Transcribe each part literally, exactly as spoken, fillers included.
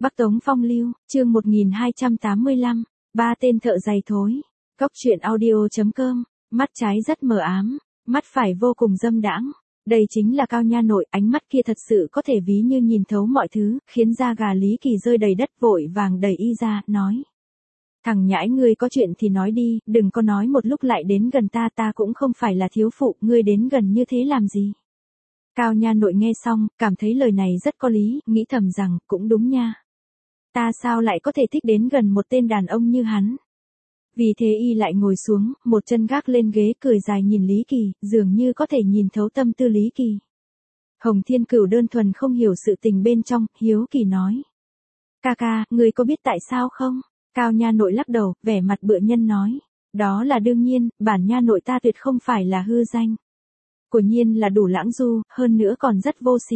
Bắc Tống Phong Lưu, chương một nghìn hai trăm tám mươi lăm, ba tên thợ giày thối. Cốc truyện audio chấm com, mắt trái rất mờ ám, mắt phải vô cùng dâm đãng. Đây chính là Cao Nha Nội, ánh mắt kia thật sự có thể ví như nhìn thấu mọi thứ, khiến da gà Lý Kỳ rơi đầy đất, vội vàng đẩy y ra, nói. Thằng nhãi, ngươi có chuyện thì nói đi, đừng có nói một lúc lại đến gần ta, ta cũng không phải là thiếu phụ, ngươi đến gần như thế làm gì. Cao Nha Nội nghe xong, cảm thấy lời này rất có lý, nghĩ thầm rằng, cũng đúng nha. Ta sao lại có thể thích đến gần một tên đàn ông như hắn. Vì thế y lại ngồi xuống, một chân gác lên ghế, cười dài nhìn Lý Kỳ, dường như có thể nhìn thấu tâm tư Lý Kỳ. Hồng Thiên Cửu đơn thuần không hiểu sự tình bên trong, hiếu kỳ nói. Ca ca, ngươi có biết tại sao không? Cao Nha Nội lắc đầu, vẻ mặt bựa nhân nói. Đó là đương nhiên, bản Nha Nội ta tuyệt không phải là hư danh. Của nhiên là đủ lãng du, hơn nữa còn rất vô sỉ.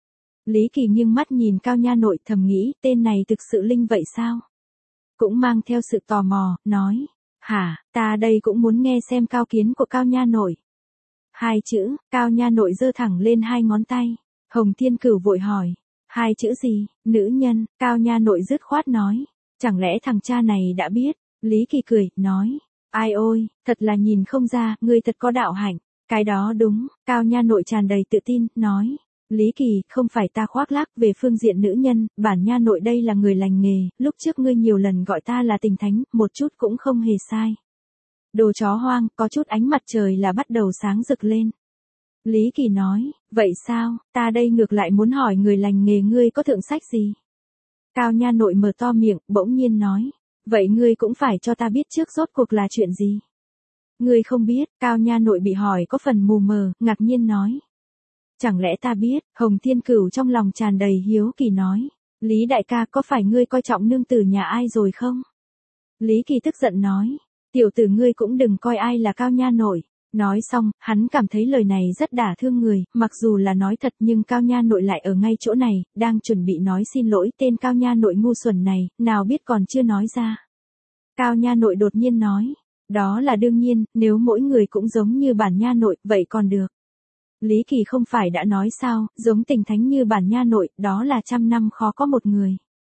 Lý Kỳ nghiêng mắt nhìn Cao Nha Nội, thầm nghĩ, tên này thực sự linh vậy sao? Cũng mang theo sự tò mò, nói. Hả, ta đây cũng muốn nghe xem cao kiến của Cao Nha Nội. Hai chữ, Cao Nha Nội giơ thẳng lên hai ngón tay. Hồng Thiên Cửu vội hỏi. Hai chữ gì? Nữ nhân. Cao Nha Nội dứt khoát nói. Chẳng lẽ thằng cha này đã biết? Lý Kỳ cười, nói. Ai ôi, thật là nhìn không ra, ngươi thật có đạo hạnh. Cái đó đúng. Cao Nha Nội tràn đầy tự tin, nói. Lý Kỳ, không phải ta khoác lác, về phương diện nữ nhân, bản Nha Nội đây là người lành nghề, lúc trước ngươi nhiều lần gọi ta là tình thánh, một chút cũng không hề sai. Đồ chó hoang, có chút ánh mặt trời là bắt đầu sáng rực lên. Lý Kỳ nói, vậy sao, ta đây ngược lại muốn hỏi người lành nghề ngươi có thượng sách gì? Cao Nha Nội mở to miệng, bỗng nhiên nói, vậy ngươi cũng phải cho ta biết trước rốt cuộc là chuyện gì? Ngươi không biết, Cao Nha Nội bị hỏi có phần mù mờ, ngạc nhiên nói. Chẳng lẽ ta biết? Hồng Thiên Cửu trong lòng tràn đầy hiếu kỳ nói. Lý đại ca, có phải ngươi coi trọng nương tử nhà ai rồi không? Lý Kỳ tức giận nói. Tiểu tử ngươi cũng đừng coi ai là Cao Nha Nội. Nói xong, hắn cảm thấy lời này rất đả thương người, mặc dù là nói thật nhưng Cao Nha Nội lại ở ngay chỗ này, đang chuẩn bị nói xin lỗi, tên Cao Nha Nội ngu xuẩn này, nào biết còn chưa nói ra. Cao Nha Nội đột nhiên nói. Đó là đương nhiên, nếu mỗi người cũng giống như bản Nha Nội, vậy còn được. Lý Kỳ không phải đã nói sao, giống tình thánh như bản Nha Nội, đó là trăm năm khó có một người.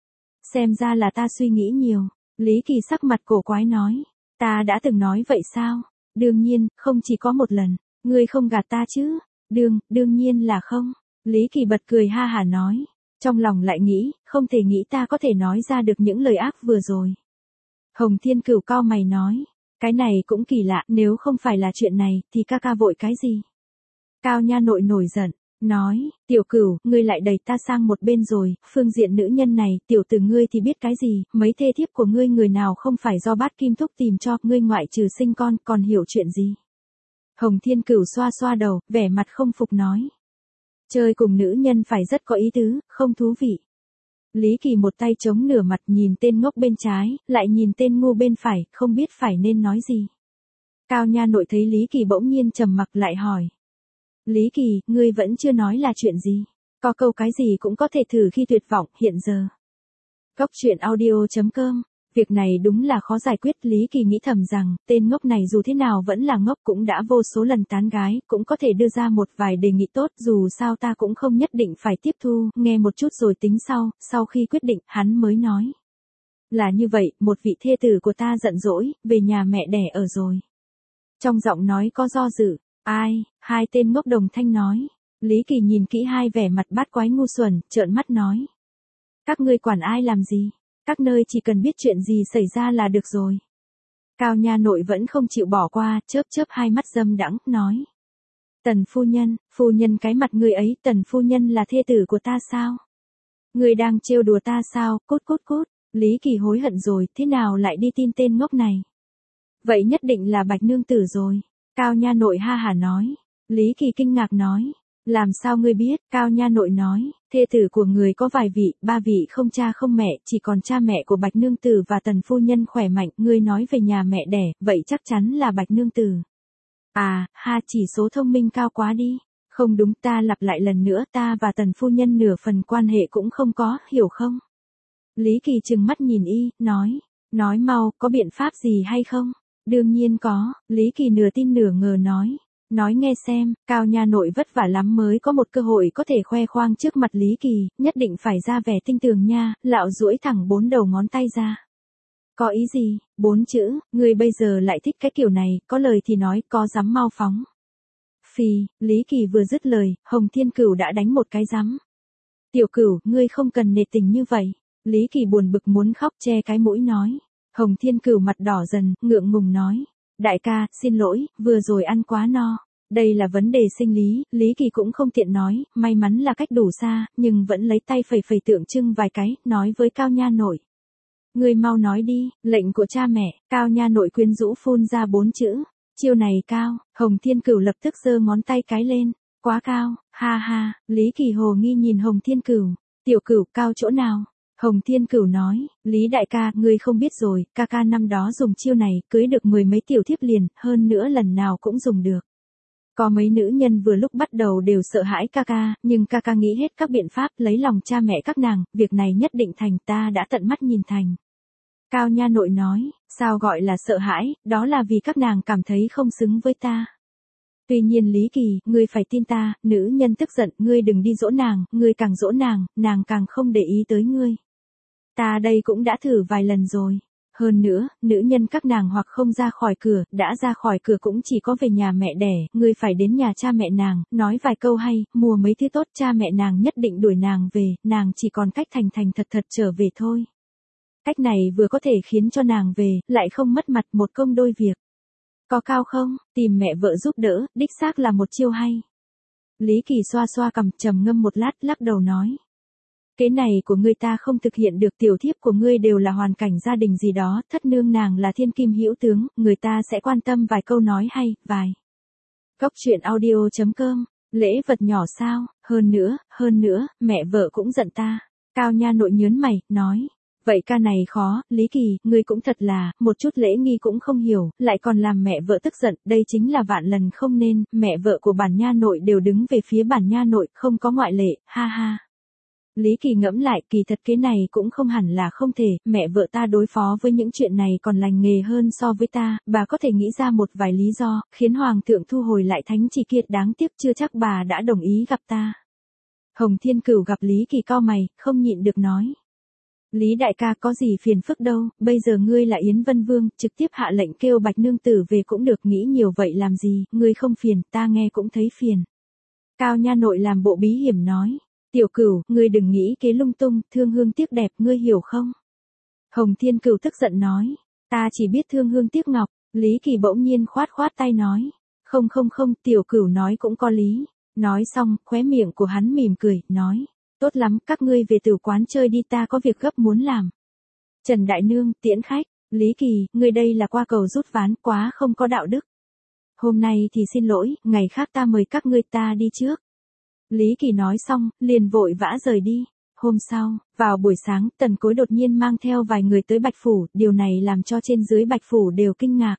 Xem ra là ta suy nghĩ nhiều. Lý Kỳ sắc mặt cổ quái nói. Ta đã từng nói vậy sao? Đương nhiên, không chỉ có một lần. Ngươi không gạt ta chứ? Đương, đương nhiên là không. Lý Kỳ bật cười ha hả nói. Trong lòng lại nghĩ, không thể nghĩ ta có thể nói ra được những lời ác vừa rồi. Hồng Thiên Cửu cau mày nói. Cái này cũng kỳ lạ, nếu không phải là chuyện này, thì ca ca vội cái gì? Cao Nha Nội nổi giận, nói, tiểu cửu, ngươi lại đẩy ta sang một bên rồi, phương diện nữ nhân này, tiểu tử ngươi thì biết cái gì, mấy thê thiếp của ngươi người nào không phải do Bát Kim Thúc tìm cho, ngươi ngoại trừ sinh con, còn hiểu chuyện gì. Hồng Thiên Cửu xoa xoa đầu, vẻ mặt không phục nói. Chơi cùng nữ nhân phải rất có ý tứ, không thú vị. Lý Kỳ một tay chống nửa mặt nhìn tên ngốc bên trái, lại nhìn tên ngu bên phải, không biết phải nên nói gì. Cao Nha Nội thấy Lý Kỳ bỗng nhiên trầm mặc lại hỏi. Lý Kỳ, ngươi vẫn chưa nói là chuyện gì? Có câu cái gì cũng có thể thử khi tuyệt vọng, hiện giờ. Cốc truyện audio chấm com, việc này đúng là khó giải quyết. Lý Kỳ nghĩ thầm rằng, tên ngốc này dù thế nào vẫn là ngốc, cũng đã vô số lần tán gái, cũng có thể đưa ra một vài đề nghị tốt, dù sao ta cũng không nhất định phải tiếp thu, nghe một chút rồi tính sau. Sau khi quyết định, hắn mới nói. Là như vậy, một vị thê tử của ta giận dỗi, về nhà mẹ đẻ ở rồi. Trong giọng nói có do dự. Ai? Hai tên ngốc đồng thanh nói. Lý Kỳ nhìn kỹ hai vẻ mặt bát quái ngu xuẩn, trợn mắt nói. Các ngươi quản ai làm gì? Các nơi chỉ cần biết chuyện gì xảy ra là được rồi. Cao Nha Nội vẫn không chịu bỏ qua, chớp chớp hai mắt dâm đãng, nói. Tần phu nhân, phu nhân cái mặt ngươi ấy, Tần phu nhân là thê tử của ta sao? Ngươi đang trêu đùa ta sao? Cút cút cút. Lý Kỳ hối hận rồi, thế nào lại đi tin tên ngốc này? Vậy nhất định là Bạch nương tử rồi. Cao Nha Nội ha hả nói. Lý Kỳ kinh ngạc nói. Làm sao ngươi biết? Cao Nha Nội nói. Thê tử của người có vài vị, ba vị không cha không mẹ, chỉ còn cha mẹ của Bạch nương tử và Tần phu nhân khỏe mạnh. Ngươi nói về nhà mẹ đẻ, vậy chắc chắn là Bạch nương tử. À, ha, chỉ số thông minh cao quá đi. Không đúng, ta lặp lại lần nữa, ta và Tần phu nhân nửa phần quan hệ cũng không có, hiểu không? Lý Kỳ trừng mắt nhìn y, nói. Nói mau, có biện pháp gì hay không? Đương nhiên có, Lý Kỳ nửa tin nửa ngờ nói. Nói nghe xem, Cao nha nội vất vả lắm mới có một cơ hội có thể khoe khoang trước mặt Lý Kỳ, nhất định phải ra vẻ tinh tường nha, Lạo duỗi thẳng bốn đầu ngón tay ra. Có ý gì, bốn chữ, ngươi bây giờ lại thích cái kiểu này, có lời thì nói, có dám mau phóng. Phì, Lý Kỳ vừa dứt lời, Hồng Thiên Cửu đã đánh một cái rắm. Tiểu Cửu, ngươi không cần nề tình như vậy. Lý Kỳ buồn bực muốn khóc che cái mũi nói. Hồng Thiên Cửu mặt đỏ dần, ngượng ngùng nói. Đại ca, xin lỗi, vừa rồi ăn quá no. Đây là vấn đề sinh lý, Lý Kỳ cũng không tiện nói, may mắn là cách đủ xa, nhưng vẫn lấy tay phẩy phẩy tượng trưng vài cái, nói với Cao nha nội. Ngươi mau nói đi, lệnh của cha mẹ. Cao nha nội quyến rũ phun ra bốn chữ. Chiêu này cao, Hồng Thiên Cửu lập tức giơ ngón tay cái lên. Quá cao, ha ha, Lý Kỳ hồ nghi nhìn Hồng Thiên Cửu. Tiểu Cửu, cao chỗ nào? Hồng Thiên Cửu nói, Lý đại ca, ngươi không biết rồi, ca ca năm đó dùng chiêu này, cưới được mười mấy tiểu thiếp liền, hơn nữa lần nào cũng dùng được. Có mấy nữ nhân vừa lúc bắt đầu đều sợ hãi ca ca, nhưng ca ca nghĩ hết các biện pháp lấy lòng cha mẹ các nàng, việc này nhất định thành, ta đã tận mắt nhìn thành. Cao nha nội nói, sao gọi là sợ hãi, đó là vì các nàng cảm thấy không xứng với ta. Tuy nhiên Lý Kỳ, ngươi phải tin ta, nữ nhân tức giận, ngươi đừng đi dỗ nàng, ngươi càng dỗ nàng, nàng càng không để ý tới ngươi. Ta đây cũng đã thử vài lần rồi. Hơn nữa, nữ nhân các nàng hoặc không ra khỏi cửa, đã ra khỏi cửa cũng chỉ có về nhà mẹ đẻ, ngươi phải đến nhà cha mẹ nàng, nói vài câu hay, mua mấy thứ tốt, cha mẹ nàng nhất định đuổi nàng về, nàng chỉ còn cách thành thành thật thật trở về thôi. Cách này vừa có thể khiến cho nàng về, lại không mất mặt, một công đôi việc. Có cao không, tìm mẹ vợ giúp đỡ, đích xác là một chiêu hay. Lý Kỳ xoa xoa cằm, trầm ngâm một lát, lắc đầu nói. Cái này của ngươi ta không thực hiện được, tiểu thiếp của ngươi đều là hoàn cảnh gia đình gì đó, thất nương nàng là thiên kim hữu tướng, người ta sẽ quan tâm vài câu nói hay, vài. Góc truyện audio chấm com, lễ vật nhỏ sao, hơn nữa, hơn nữa, mẹ vợ cũng giận ta. Cao nha nội nhớn mày, nói. Vậy ca này khó, Lý Kỳ, ngươi cũng thật là, một chút lễ nghi cũng không hiểu, lại còn làm mẹ vợ tức giận, đây chính là vạn lần không nên, mẹ vợ của bản nha nội đều đứng về phía bản nha nội, không có ngoại lệ, ha ha. Lý Kỳ ngẫm lại, kỳ thật cái này cũng không hẳn là không thể, mẹ vợ ta đối phó với những chuyện này còn lành nghề hơn so với ta, bà có thể nghĩ ra một vài lý do, khiến Hoàng thượng thu hồi lại thánh chỉ kiệt, đáng tiếc chưa chắc bà đã đồng ý gặp ta. Hồng Thiên Cửu gặp Lý Kỳ cau mày, không nhịn được nói. Lý đại ca có gì phiền phức đâu, bây giờ ngươi là Yến Vân Vương, trực tiếp hạ lệnh kêu Bạch Nương Tử về cũng được, nghĩ nhiều vậy làm gì, ngươi không phiền, ta nghe cũng thấy phiền. Cao nha nội làm bộ bí hiểm nói. Tiểu Cửu, ngươi đừng nghĩ kế lung tung, thương hương tiếc đẹp, ngươi hiểu không? Hồng Thiên Cửu tức giận nói. Ta chỉ biết thương hương tiếc ngọc, Lý Kỳ bỗng nhiên khoát khoát tay nói. Không không không, Tiểu Cửu nói cũng có lý. Nói xong, khóe miệng của hắn mỉm cười, nói. Tốt lắm, các ngươi về tử quán chơi đi, ta có việc gấp muốn làm. Trần Đại Nương, tiễn khách. Lý Kỳ, ngươi đây là qua cầu rút ván, quá không có đạo đức. Hôm nay thì xin lỗi, ngày khác ta mời các ngươi, ta đi trước. Lý Kỳ nói xong, liền vội vã rời đi. Hôm sau, vào buổi sáng, Tần Cối đột nhiên mang theo vài người tới Bạch Phủ, điều này làm cho trên dưới Bạch Phủ đều kinh ngạc.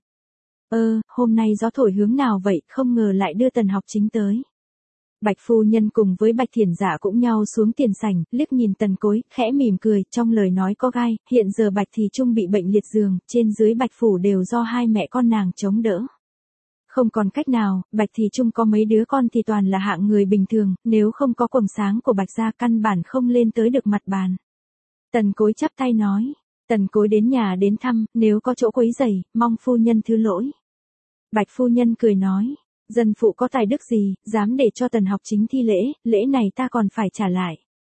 Ơ, hôm nay gió thổi hướng nào vậy, không ngờ lại đưa Tần Học Chính tới. Bạch phu nhân cùng với Bạch Thiển Dạ cũng nhau xuống tiền sảnh, liếc nhìn Tần Cối, khẽ mỉm cười, trong lời nói có gai, hiện giờ Bạch Thì Trung bị bệnh liệt giường, trên dưới Bạch Phủ đều do hai mẹ con nàng chống đỡ. Không còn cách nào, Bạch Thì Trung có mấy đứa con thì toàn là hạng người bình thường, nếu không có quầng sáng của Bạch gia căn bản không lên tới được mặt bàn. Tần Cối chắp tay nói, Tần Cối đến nhà đến thăm, nếu có chỗ quấy rầy, mong phu nhân thứ lỗi. Bạch phu nhân cười nói, dân phụ có tài đức gì, dám để cho Tần Học Chính thi lễ, lễ này ta còn phải trả lại.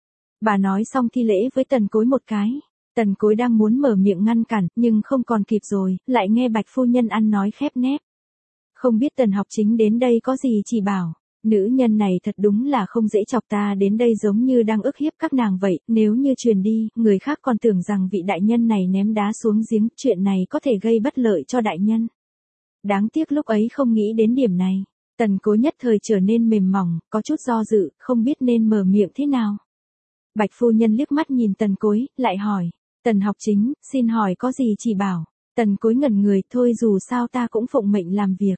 Bà nói xong thi lễ với Tần Cối một cái. Tần Cối đang muốn mở miệng ngăn cản, nhưng không còn kịp rồi, lại nghe Bạch phu nhân ăn nói khép nép. Không biết Tần Học Chính đến đây có gì chỉ bảo, nữ nhân này thật đúng là không dễ chọc, ta đến đây giống như đang ức hiếp các nàng vậy, nếu như truyền đi, người khác còn tưởng rằng vị đại nhân này ném đá xuống giếng, chuyện này có thể gây bất lợi cho đại nhân. Đáng tiếc lúc ấy không nghĩ đến điểm này, Tần Cối nhất thời trở nên mềm mỏng, có chút do dự, không biết nên mở miệng thế nào. Bạch phu nhân liếc mắt nhìn Tần Cối, lại hỏi, Tần Học Chính, xin hỏi có gì chỉ bảo. Tần Cối ngẩn người, thôi dù sao ta cũng phụng mệnh làm việc.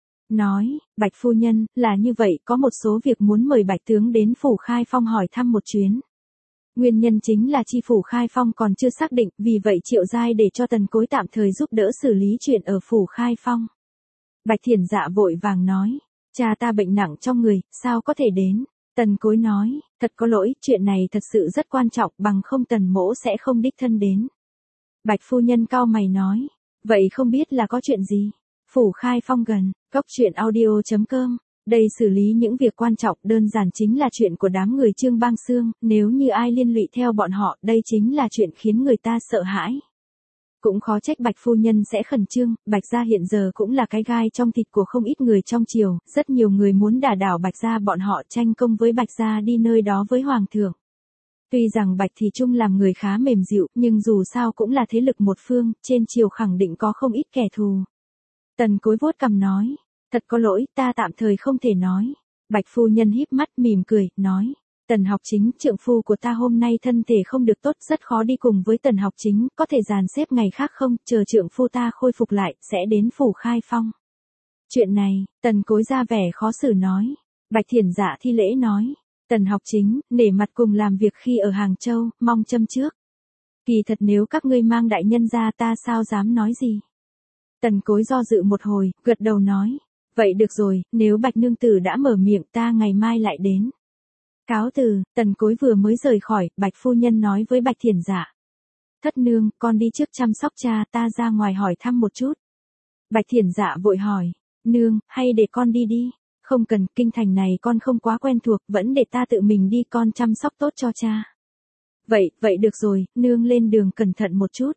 Nói, Bạch phu nhân, là như vậy, có một số việc muốn mời Bạch tướng đến Phủ Khai Phong hỏi thăm một chuyến. Nguyên nhân chính là chi Phủ Khai Phong còn chưa xác định, vì vậy Triệu Giai để cho Tần Cối tạm thời giúp đỡ xử lý chuyện ở Phủ Khai Phong. Bạch Thiển Dạ vội vàng nói, Cha ta bệnh nặng trong người, sao có thể đến? Tần Cối nói, thật có lỗi, chuyện này thật sự rất quan trọng, bằng không Tần mỗ sẽ không đích thân đến. Bạch phu nhân cau mày nói, vậy không biết là có chuyện gì? Phủ Khai Phong gần, góc truyện audio.com. Đây xử lý những việc quan trọng, đơn giản chính là chuyện của đám người Trương Bang Xương, nếu như ai liên lụy theo bọn họ, đây chính là chuyện khiến người ta sợ hãi. Cũng khó trách Bạch phu nhân sẽ khẩn trương, Bạch gia hiện giờ cũng là cái gai trong thịt của không ít người trong triều, rất nhiều người muốn đả đảo Bạch gia, bọn họ tranh công với Bạch gia đi nơi đó với hoàng thượng. Tuy rằng Bạch Thị Trung làm người khá mềm dịu, nhưng dù sao cũng là thế lực một phương, trên triều khẳng định có không ít kẻ thù. Tần Cối vuốt cằm nói, thật có lỗi, ta tạm thời không thể nói. Bạch phu nhân híp mắt mỉm cười, nói, Tần Học Chính, trượng phu của ta hôm nay thân thể không được tốt, rất khó đi cùng với Tần Học Chính, có thể dàn xếp ngày khác không, chờ trượng phu ta khôi phục lại, sẽ đến Phủ Khai Phong. Chuyện này, Tần Cối ra vẻ khó xử nói. Bạch Thiển Dạ thi lễ nói, Tần Học Chính, nể mặt cùng làm việc khi ở Hàng Châu, mong châm trước. Kỳ thật nếu các ngươi mang đại nhân ra ta sao dám nói gì. Tần Cối do dự một hồi, gật đầu nói, vậy được rồi, nếu Bạch nương tử đã mở miệng ta ngày mai lại đến. Cáo từ, Tần Cối vừa mới rời khỏi, Bạch phu nhân nói với Bạch Thiển Dạ. Thất nương, con đi trước chăm sóc cha, ta ra ngoài hỏi thăm một chút. Bạch Thiển Dạ vội hỏi, nương, hay để con đi đi? Không cần, kinh thành này con không quá quen thuộc, vẫn để ta tự mình đi, con chăm sóc tốt cho cha. Vậy, vậy được rồi, nương lên đường cẩn thận một chút.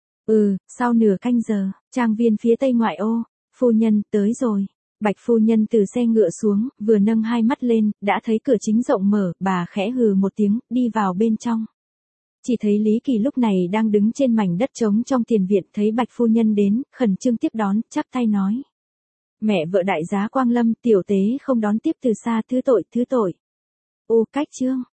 Ừ, sau nửa canh giờ, trang viên phía tây ngoại ô, phu nhân, tới rồi. Bạch phu nhân từ xe ngựa xuống, vừa nâng hai mắt lên, đã thấy cửa chính rộng mở, bà khẽ hừ một tiếng, đi vào bên trong. Chỉ thấy Lý Kỳ lúc này đang đứng trên mảnh đất trống trong tiền viện, thấy Bạch phu nhân đến, khẩn trương tiếp đón, chắp tay nói. Mẹ vợ đại giá Quang Lâm, tiểu tế không đón tiếp từ xa, thứ tội, thứ tội. Ô cách Trương,